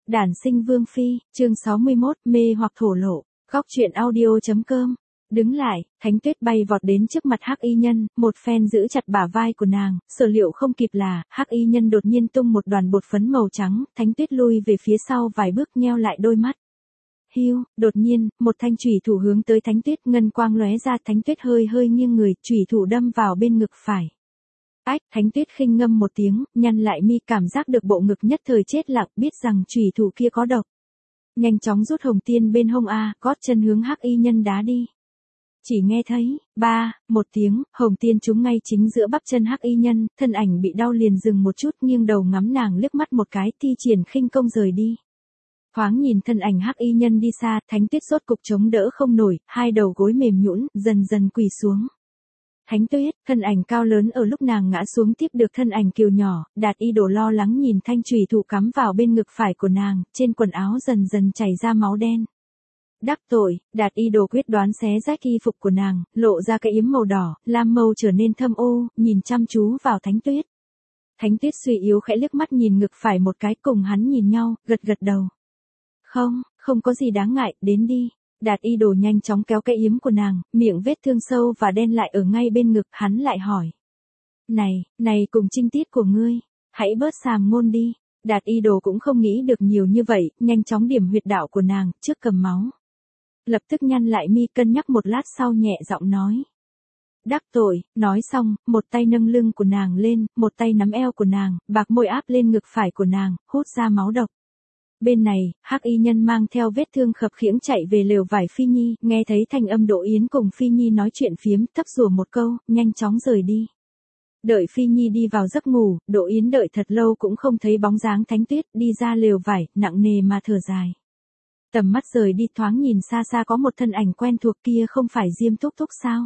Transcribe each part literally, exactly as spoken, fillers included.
Đản sinh vương phi, chương sáu mươi mốt, mê hoặc thổ lộ, góc truyện audio chấm com. Đứng lại, Thánh Tuyết bay vọt đến trước mặt Hắc Y Nhân, một phen giữ chặt bả vai của nàng, sở liệu không kịp là, Hắc Y Nhân đột nhiên tung một đoàn bột phấn màu trắng, Thánh Tuyết lui về phía sau vài bước nheo lại đôi mắt. Hiu, đột nhiên, một thanh chủy thủ hướng tới Thánh Tuyết, ngân quang lóe ra, Thánh Tuyết hơi hơi nghiêng người, chủy thủ đâm vào bên ngực phải. Ách, Thánh Tuyết khinh ngâm một tiếng, nhăn lại mi, cảm giác được bộ ngực nhất thời chết lặng, biết rằng chủy thủ kia có độc. Nhanh chóng rút hồng tiên bên hông a, gót chân hướng Hắc Y Nhân đá đi. Chỉ nghe thấy, ba, một tiếng, hồng tiên trúng ngay chính giữa bắp chân Hắc Y Nhân, thân ảnh bị đau liền dừng một chút, nghiêng đầu ngắm nàng liếc mắt một cái, thi triển khinh công rời đi. Thoáng nhìn thân ảnh Hắc Y Nhân đi xa, Thánh Tuyết rốt cục chống đỡ không nổi, hai đầu gối mềm nhũn, dần dần quỳ xuống. Thánh Tuyết, thân ảnh cao lớn ở lúc nàng ngã xuống tiếp được thân ảnh kiều nhỏ, Đạt Y Đồ lo lắng nhìn thanh chủy thủ cắm vào bên ngực phải của nàng, trên quần áo dần dần chảy ra máu đen. Đắc tội, Đạt Y Đồ quyết đoán xé rách y phục của nàng, lộ ra cái yếm màu đỏ, lam màu trở nên thâm ô, nhìn chăm chú vào Thánh Tuyết. Thánh Tuyết suy yếu khẽ liếc mắt nhìn ngực phải một cái, cùng hắn nhìn nhau, gật gật đầu. Không, không có gì đáng ngại, đến đi. Đạt Y Đồ nhanh chóng kéo cái yếm của nàng, miệng vết thương sâu và đen lại ở ngay bên ngực, hắn lại hỏi. Này, này cùng trinh tiết của ngươi, hãy bớt sàm ngôn đi. Đạt Y Đồ cũng không nghĩ được nhiều như vậy, nhanh chóng điểm huyệt đạo của nàng, trước cầm máu. Lập tức nhăn lại mi, cân nhắc một lát sau nhẹ giọng nói. Đắc tội, nói xong, một tay nâng lưng của nàng lên, một tay nắm eo của nàng, bạc môi áp lên ngực phải của nàng, hút ra máu độc. Bên này, Hắc Y Nhân mang theo vết thương khập khiễng chạy về lều vải Phi Nhi, nghe thấy thanh âm Đỗ Yến cùng Phi Nhi nói chuyện phiếm, thấp rủa một câu, nhanh chóng rời đi. Đợi Phi Nhi đi vào giấc ngủ, Đỗ Yến đợi thật lâu cũng không thấy bóng dáng Thánh Tuyết, đi ra lều vải, nặng nề mà thở dài. Tầm mắt rời đi, thoáng nhìn xa xa có một thân ảnh quen thuộc, kia không phải Diêm Thúc Thúc sao?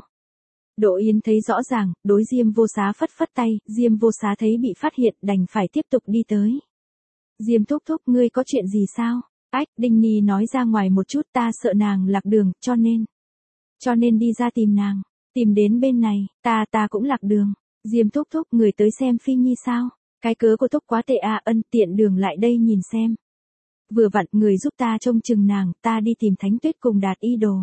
Đỗ Yến thấy rõ ràng, đối Diêm Vô Xá phất phất tay, Diêm Vô Xá thấy bị phát hiện, đành phải tiếp tục đi tới. Diêm Thúc Thúc, ngươi có chuyện gì sao? Ách, Đinh Nhi nói ra ngoài một chút, ta sợ nàng lạc đường, cho nên. Cho nên đi ra tìm nàng. Tìm đến bên này, ta ta cũng lạc đường. Diêm Thúc Thúc, người tới xem Phi Nhi sao? Cái cớ của Thúc quá tệ à, ân, tiện đường lại đây nhìn xem. Vừa vặn, người giúp ta trông chừng nàng, ta đi tìm Thánh Tuyết cùng Đạt Y Đồ.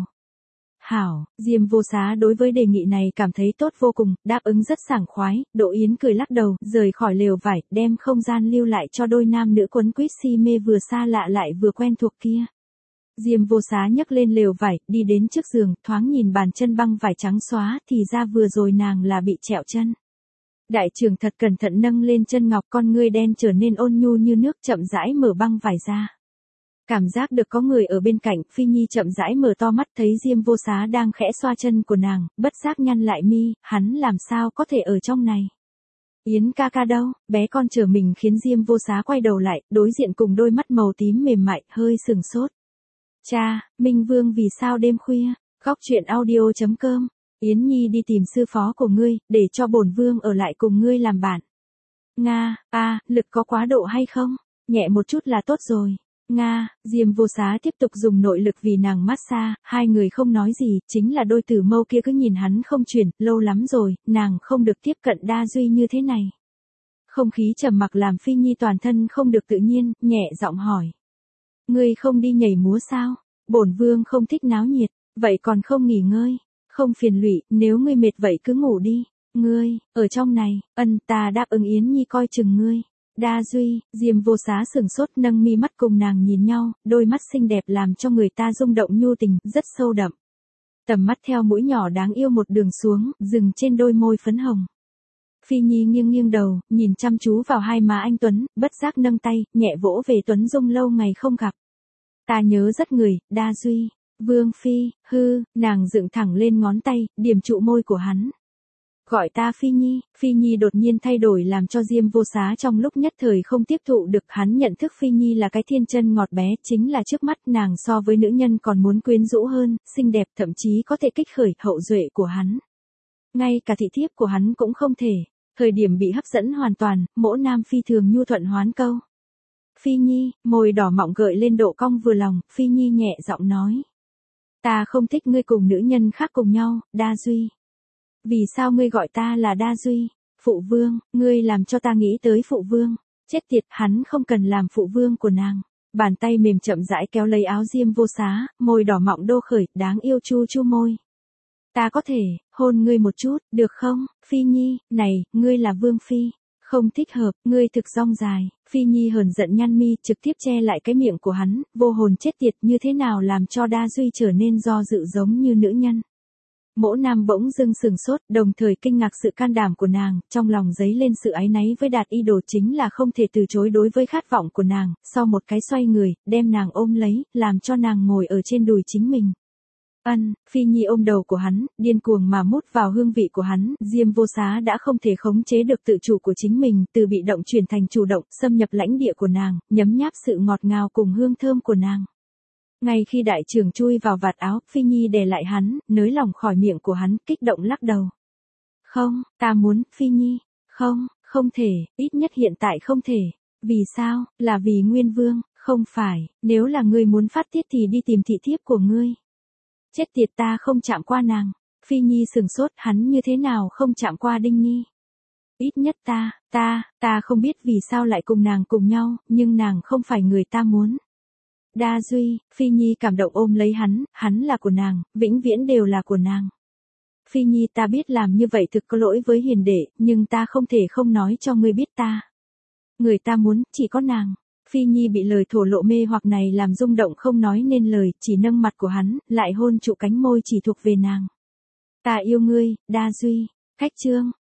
Hảo, Diêm Vô Xá đối với đề nghị này cảm thấy tốt vô cùng, đáp ứng rất sảng khoái. Đỗ Yến cười lắc đầu, rời khỏi lều vải, đem không gian lưu lại cho đôi nam nữ quấn quýt si mê vừa xa lạ lại vừa quen thuộc kia. Diêm Vô Xá nhấc lên lều vải, đi đến trước giường, thoáng nhìn bàn chân băng vải trắng xóa, thì ra vừa rồi nàng là bị trẹo chân. Đại trưởng thật cẩn thận nâng lên chân ngọc, con ngươi đen trở nên ôn nhu như nước, chậm rãi mở băng vải ra. Cảm giác được có người ở bên cạnh, Phi Nhi chậm rãi mở to mắt, thấy Diêm Vô Xá đang khẽ xoa chân của nàng, bất giác nhăn lại mi, hắn làm sao có thể ở trong này. Yến ca ca đâu? Bé con trở mình khiến Diêm Vô Xá quay đầu lại, đối diện cùng đôi mắt màu tím mềm mại, hơi sừng sốt. Cha, Minh Vương vì sao đêm khuya? Góc truyện audio chấm com. Yến Nhi đi tìm sư phó của ngươi, để cho bổn vương ở lại cùng ngươi làm bạn. Nga, a, à, lực có quá độ hay không? Nhẹ một chút là tốt rồi. Nga, Diêm Vô Xá tiếp tục dùng nội lực vì nàng massage, hai người không nói gì, chính là đôi tử mâu kia cứ nhìn hắn không chuyển, lâu lắm rồi, nàng không được tiếp cận Đa Duy như thế này. Không khí trầm mặc làm Phi Nhi toàn thân không được tự nhiên, nhẹ giọng hỏi. Ngươi không đi nhảy múa sao? Bổn vương không thích náo nhiệt, vậy còn không nghỉ ngơi, không phiền lụy, nếu ngươi mệt vậy cứ ngủ đi. Ngươi, ở trong này, ân, ta đáp ứng Yến Nhi coi chừng ngươi. Đa Duy, Diêm Vô Xá sừng sốt, nâng mi mắt cùng nàng nhìn nhau, đôi mắt xinh đẹp làm cho người ta rung động nhu tình, rất sâu đậm. Tầm mắt theo mũi nhỏ đáng yêu một đường xuống, dừng trên đôi môi phấn hồng. Phi Nhi nghiêng nghiêng đầu, nhìn chăm chú vào hai má anh Tuấn, bất giác nâng tay, nhẹ vỗ về Tuấn Dung lâu ngày không gặp. Ta nhớ rất người, Đa Duy, Vương Phi, hư, nàng dựng thẳng lên ngón tay, điểm trụ môi của hắn. Gọi ta Phi Nhi, Phi Nhi đột nhiên thay đổi làm cho Diêm Vô Xá trong lúc nhất thời không tiếp thụ được, hắn nhận thức Phi Nhi là cái thiên chân ngọt bé, chính là trước mắt nàng so với nữ nhân còn muốn quyến rũ hơn, xinh đẹp, thậm chí có thể kích khởi hậu duệ của hắn. Ngay cả thị thiếp của hắn cũng không thể, thời điểm bị hấp dẫn hoàn toàn, mỗ nam phi thường nhu thuận hoán câu. Phi Nhi, môi đỏ mọng gợi lên độ cong vừa lòng, Phi Nhi nhẹ giọng nói. Ta không thích ngươi cùng nữ nhân khác cùng nhau, Đa Duy. Vì sao ngươi gọi ta là Đa Duy? Phụ vương, ngươi làm cho ta nghĩ tới phụ vương. Chết tiệt, hắn không cần làm phụ vương của nàng. Bàn tay mềm chậm rãi kéo lấy áo Diêm Vô Xá, môi đỏ mọng đô khởi, đáng yêu chu chu môi. Ta có thể, hôn ngươi một chút, được không, Phi Nhi, này, ngươi là Vương Phi. Không thích hợp, ngươi thực rong dài. Phi Nhi hờn giận nhăn mi, trực tiếp che lại cái miệng của hắn, vô hồn chết tiệt, như thế nào làm cho Đa Duy trở nên do dự giống như nữ nhân. Mỗ Nam bỗng dưng sừng sốt, đồng thời kinh ngạc sự can đảm của nàng, trong lòng dấy lên sự áy náy với Đạt Y Đồ chính là không thể từ chối đối với khát vọng của nàng, sau một cái xoay người, đem nàng ôm lấy, làm cho nàng ngồi ở trên đùi chính mình. Ân, Phi Nhi ôm đầu của hắn, điên cuồng mà mút vào hương vị của hắn, Diêm Vô Xá đã không thể khống chế được tự chủ của chính mình, từ bị động chuyển thành chủ động, xâm nhập lãnh địa của nàng, nhấm nháp sự ngọt ngào cùng hương thơm của nàng. Ngay khi đại trưởng chui vào vạt áo, Phi Nhi đè lại hắn, nới lỏng khỏi miệng của hắn, kích động lắc đầu. Không, ta muốn, Phi Nhi, không, không thể, ít nhất hiện tại không thể. Vì sao, là vì Nguyên Vương, không phải, nếu là ngươi muốn phát tiết thì đi tìm thị thiếp của ngươi. Chết tiệt, ta không chạm qua nàng. Phi Nhi sừng sốt, hắn như thế nào không chạm qua Đinh Nhi. Ít nhất ta, ta, ta không biết vì sao lại cùng nàng cùng nhau, nhưng nàng không phải người ta muốn. Đa Duy, Phi Nhi cảm động ôm lấy hắn, hắn là của nàng, vĩnh viễn đều là của nàng. Phi Nhi, ta biết làm như vậy thực có lỗi với hiền đệ, nhưng ta không thể không nói cho ngươi biết ta. Người ta muốn, chỉ có nàng. Phi Nhi bị lời thổ lộ mê hoặc này làm rung động không nói nên lời, chỉ nâng mặt của hắn, lại hôn trụ cánh môi chỉ thuộc về nàng. Ta yêu ngươi, Đa Duy. Cách chương